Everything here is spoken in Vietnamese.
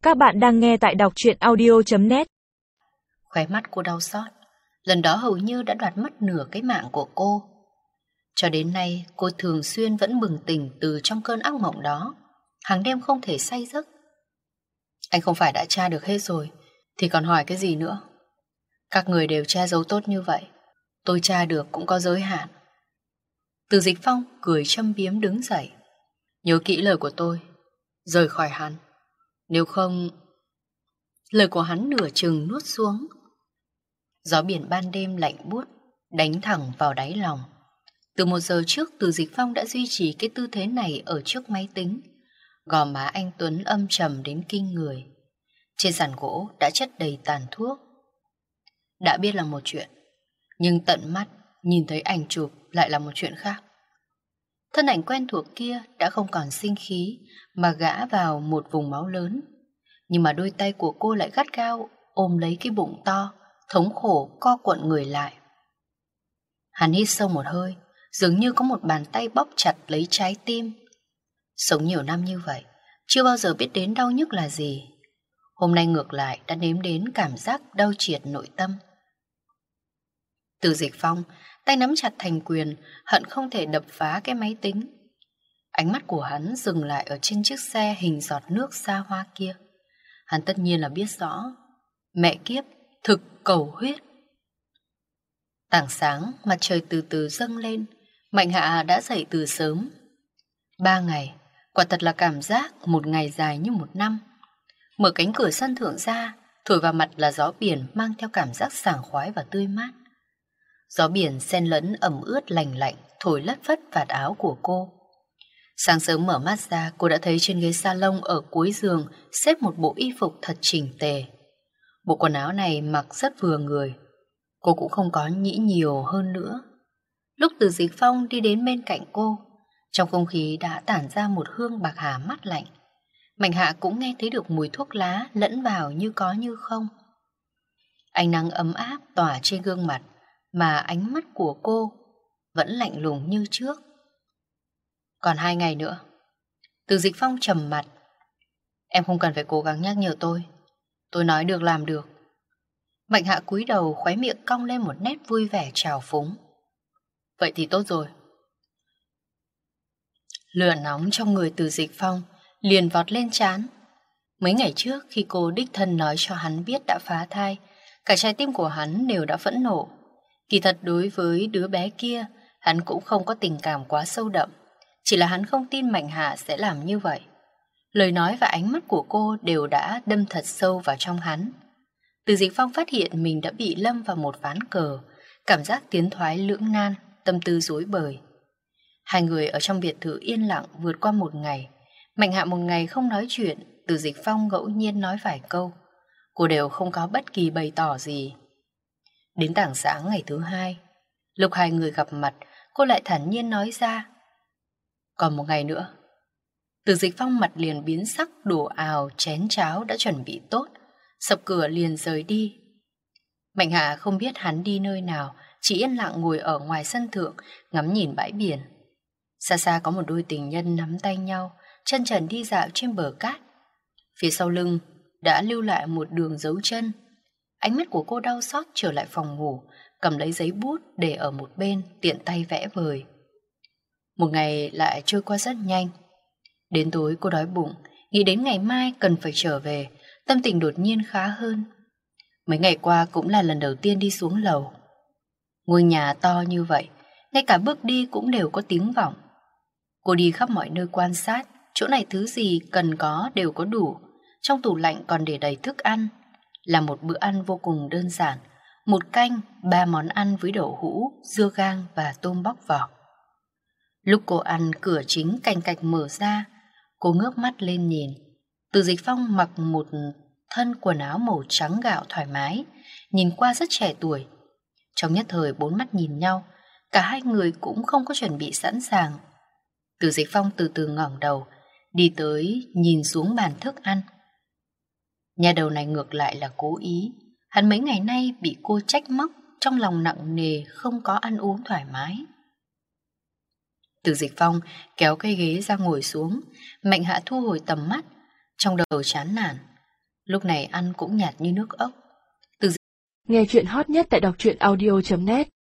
Các bạn đang nghe tại đọc truyện audio.net. Khóe mắt cô đau xót. Lần đó hầu như đã đoạt mất nửa cái mạng của cô. Cho đến nay cô thường xuyên vẫn bừng tỉnh từ trong cơn ác mộng đó, hàng đêm không thể say giấc. Anh không phải đã tra được hết rồi thì còn hỏi cái gì nữa? Các người đều che giấu tốt như vậy, tôi tra được cũng có giới hạn. Từ Dịch Phong cười châm biếm đứng dậy. Nhớ kỹ lời của tôi, rời khỏi hắn. Nếu không... Lời của hắn nửa chừng nuốt xuống. Gió biển ban đêm lạnh buốt đánh thẳng vào đáy lòng. Từ 1 giờ trước, Từ Dịch Phong đã duy trì cái tư thế này ở trước máy tính. Gò má anh Tuấn âm trầm đến kinh người. Trên sàn gỗ đã chất đầy tàn thuốc. Đã biết là một chuyện, nhưng tận mắt nhìn thấy ảnh chụp lại là một chuyện khác. Thân ảnh quen thuộc kia đã không còn sinh khí mà gã vào một vùng máu lớn. Nhưng mà đôi tay của cô lại gắt gao ôm lấy cái bụng to, thống khổ co quặn người lại. Hắn hít sâu một hơi, dường như có một bàn tay bóp chặt lấy trái tim. Sống nhiều năm như vậy, chưa bao giờ biết đến đau nhức là gì. Hôm nay ngược lại đã nếm đến cảm giác đau triệt nội tâm. Từ Dịch Phong, tay nắm chặt thành quyền, hận không thể đập phá cái máy tính. Ánh mắt của hắn dừng lại ở trên chiếc xe hình giọt nước xa hoa kia. Hắn tất nhiên là biết rõ, mẹ kiếp, thực cầu huyết. Tảng sáng, mặt trời từ từ dâng lên, Mạnh Hạ đã dậy từ sớm. 3 ngày, quả thật là cảm giác một ngày dài như một năm. Mở cánh cửa sân thượng ra, thổi vào mặt là gió biển mang theo cảm giác sảng khoái và tươi mát. Gió biển xen lẫn ẩm ướt lành lạnh, thổi lất phất vạt áo của cô. Sáng sớm mở mắt ra, cô đã thấy trên ghế salon ở cuối giường xếp một bộ y phục thật chỉnh tề. Bộ quần áo này mặc rất vừa người. Cô cũng không có nghĩ nhiều hơn nữa. Lúc Từ Dịch Phong đi đến bên cạnh cô, trong không khí đã tản ra một hương bạc hà mát lạnh. Mạnh Hạ cũng nghe thấy được mùi thuốc lá lẫn vào như có như không. Ánh nắng ấm áp tỏa trên gương mặt, mà ánh mắt của cô vẫn lạnh lùng như trước. Còn 2 ngày nữa. Từ Dịch Phong trầm mặt. Em không cần phải cố gắng nhắc nhở tôi nói được làm được. Mạnh Hạ cúi đầu, khóe miệng cong lên một nét vui vẻ trào phúng. Vậy thì tốt rồi. Lửa nóng trong người Từ Dịch Phong liền vọt lên trán. Mấy ngày trước khi cô đích thân nói cho hắn biết đã phá thai, cả trái tim của hắn đều đã phẫn nộ. Kỳ thật đối với đứa bé kia, hắn cũng không có tình cảm quá sâu đậm. Chỉ là hắn không tin Mạnh Hạ sẽ làm như vậy. Lời nói và ánh mắt của cô đều đã đâm thật sâu vào trong hắn. Từ Dịch Phong phát hiện mình đã bị lâm vào một ván cờ, cảm giác tiến thoái lưỡng nan, tâm tư rối bời. Hai người ở trong biệt thự yên lặng vượt qua một ngày. Mạnh Hạ một ngày không nói chuyện, Từ Dịch Phong ngẫu nhiên nói vài câu. Cô đều không có bất kỳ bày tỏ gì. Đến tảng sáng ngày thứ 2, lúc hai người gặp mặt, cô lại thản nhiên nói ra. Còn 1 ngày nữa. Từ Dịch Phong mặt liền biến sắc, đổ ào chén cháo đã chuẩn bị tốt, sập cửa liền rời đi. Mạnh Hạ không biết hắn đi nơi nào, chỉ yên lặng ngồi ở ngoài sân thượng, ngắm nhìn bãi biển. Xa xa có một đôi tình nhân nắm tay nhau, chân trần đi dạo trên bờ cát. Phía sau lưng đã lưu lại một đường dấu chân. Ánh mắt của cô đau xót trở lại phòng ngủ, cầm lấy giấy bút để ở một bên, tiện tay vẽ vời. Một ngày lại trôi qua rất nhanh. Đến tối cô đói bụng, nghĩ đến ngày mai cần phải trở về, tâm tình đột nhiên khá hơn. Mấy ngày qua cũng là lần đầu tiên đi xuống lầu. Ngôi nhà to như vậy, ngay cả bước đi cũng đều có tiếng vọng. Cô đi khắp mọi nơi quan sát, chỗ này thứ gì cần có đều có đủ. Trong tủ lạnh còn để đầy thức ăn. Là một bữa ăn vô cùng đơn giản, 1 canh, 3 món ăn với đậu hũ, dưa gang và tôm bóc vỏ. Lúc cô ăn, cửa chính cành cạch mở ra. Cô ngước mắt lên nhìn. Từ Dịch Phong mặc một thân quần áo màu trắng gạo thoải mái, nhìn qua rất trẻ tuổi. Trong nhất thời 4 mắt nhìn nhau, cả hai người cũng không có chuẩn bị sẵn sàng. Từ Dịch Phong từ từ ngẩng đầu, đi tới nhìn xuống bàn thức ăn. Nhà đầu này ngược lại là cố ý. Hắn mấy ngày nay bị cô trách móc, trong lòng nặng nề, không có ăn uống thoải mái. Từ Dịch Phong kéo cây ghế ra ngồi xuống. Mạnh Hạ thu hồi tầm mắt, trong đầu chán nản. lúc này ăn cũng nhạt như nước ốc. Nghe chuyện hot nhất tại đọc truyện audio.net